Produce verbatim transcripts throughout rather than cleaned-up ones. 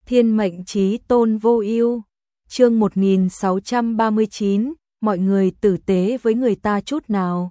Thiên mệnh chí tôn vô ưu. Chương một nghìn sáu trăm ba mươi chín, mọi người tử tế với người ta chút nào.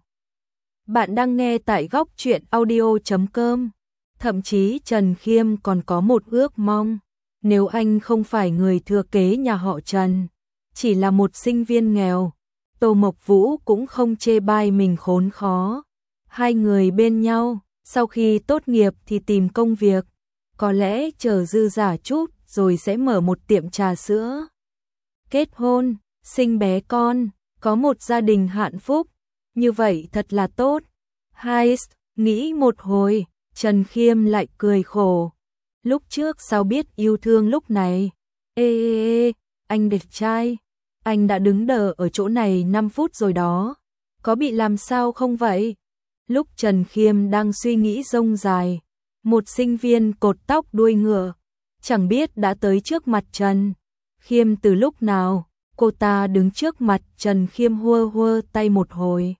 Bạn đang nghe tại góc truyện audio chấm com. Thậm chí Trần Khiêm còn có một ước mong, nếu anh không phải người thừa kế nhà họ Trần, chỉ là một sinh viên nghèo, Tô Mộc Vũ cũng không chê bai mình khốn khó. Hai người bên nhau, sau khi tốt nghiệp thì tìm công việc, có lẽ chờ dư giả chút rồi sẽ mở một tiệm trà sữa. Kết hôn, sinh bé con, có một gia đình hạnh phúc, như vậy thật là tốt. Hai, nghĩ một hồi, Trần Khiêm lại cười khổ. Lúc trước sao biết yêu thương lúc này. Ê ê ê, anh đẹp trai, anh đã đứng đờ ở chỗ này năm phút rồi đó, có bị làm sao không vậy? Lúc Trần Khiêm đang suy nghĩ rông dài, một sinh viên cột tóc đuôi ngựa, chẳng biết đã tới trước mặt Trần Khiêm từ lúc nào. Cô ta đứng trước mặt Trần Khiêm hua hua tay một hồi,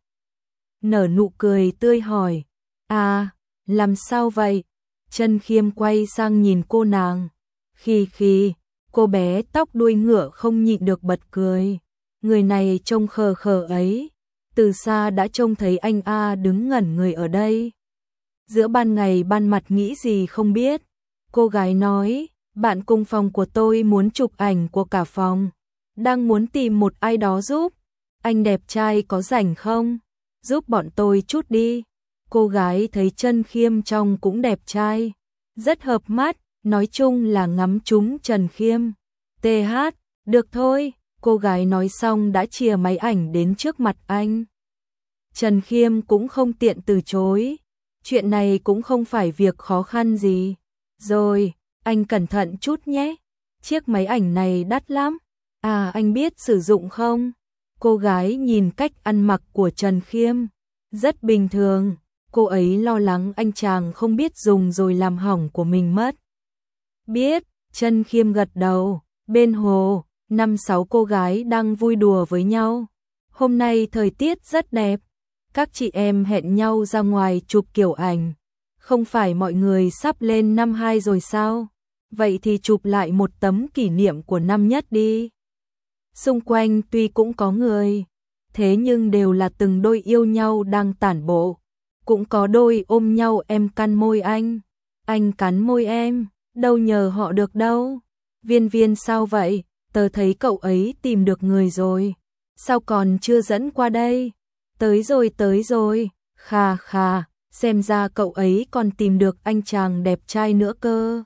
nở nụ cười tươi hỏi, à, làm sao vậy? Trần Khiêm quay sang nhìn cô nàng, khi khi, cô bé tóc đuôi ngựa không nhịn được bật cười, người này trông khờ khờ ấy, từ xa đã trông thấy anh A đứng ngẩn người ở đây. Giữa ban ngày ban mặt nghĩ gì không biết, cô gái nói, bạn cùng phòng của tôi muốn chụp ảnh của cả phòng, đang muốn tìm một ai đó giúp, anh đẹp trai có rảnh không? Giúp bọn tôi chút đi. Cô gái thấy Trần Khiêm trông cũng đẹp trai, rất hợp mắt, nói chung là ngắm trúng Trần Khiêm. tê hát, được thôi, cô gái nói xong đã chìa máy ảnh đến trước mặt anh. Trần Khiêm cũng không tiện từ chối, chuyện này cũng không phải việc khó khăn gì. Rồi, anh cẩn thận chút nhé, chiếc máy ảnh này đắt lắm. À, anh biết sử dụng không? Cô gái nhìn cách ăn mặc của Trần Khiêm, rất bình thường, cô ấy lo lắng anh chàng không biết dùng rồi làm hỏng của mình mất. Biết, Trần Khiêm gật đầu, bên hồ, năm sáu cô gái đang vui đùa với nhau. Hôm nay thời tiết rất đẹp, các chị em hẹn nhau ra ngoài chụp kiểu ảnh. Không phải mọi người sắp lên năm hai rồi sao? Vậy thì chụp lại một tấm kỷ niệm của năm nhất đi. Xung quanh tuy cũng có người, thế nhưng đều là từng đôi yêu nhau đang tản bộ. Cũng có đôi ôm nhau, em cắn môi anh, anh cắn môi em, đâu nhờ họ được đâu. Viên Viên sao vậy? Tớ thấy cậu ấy tìm được người rồi. Sao còn chưa dẫn qua đây? Tới rồi tới rồi, khà khà, xem ra cậu ấy còn tìm được anh chàng đẹp trai nữa cơ.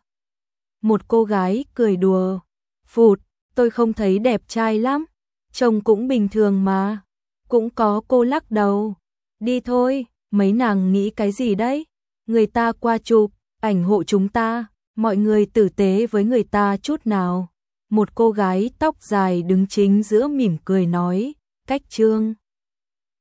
Một cô gái cười đùa, phụt, tôi không thấy đẹp trai lắm, trông cũng bình thường mà. Cũng có cô lắc đầu, đi thôi, mấy nàng nghĩ cái gì đấy? Người ta qua chụp ảnh hộ chúng ta, mọi người tử tế với người ta chút nào. Một cô gái tóc dài đứng chính giữa mỉm cười nói, cách trương.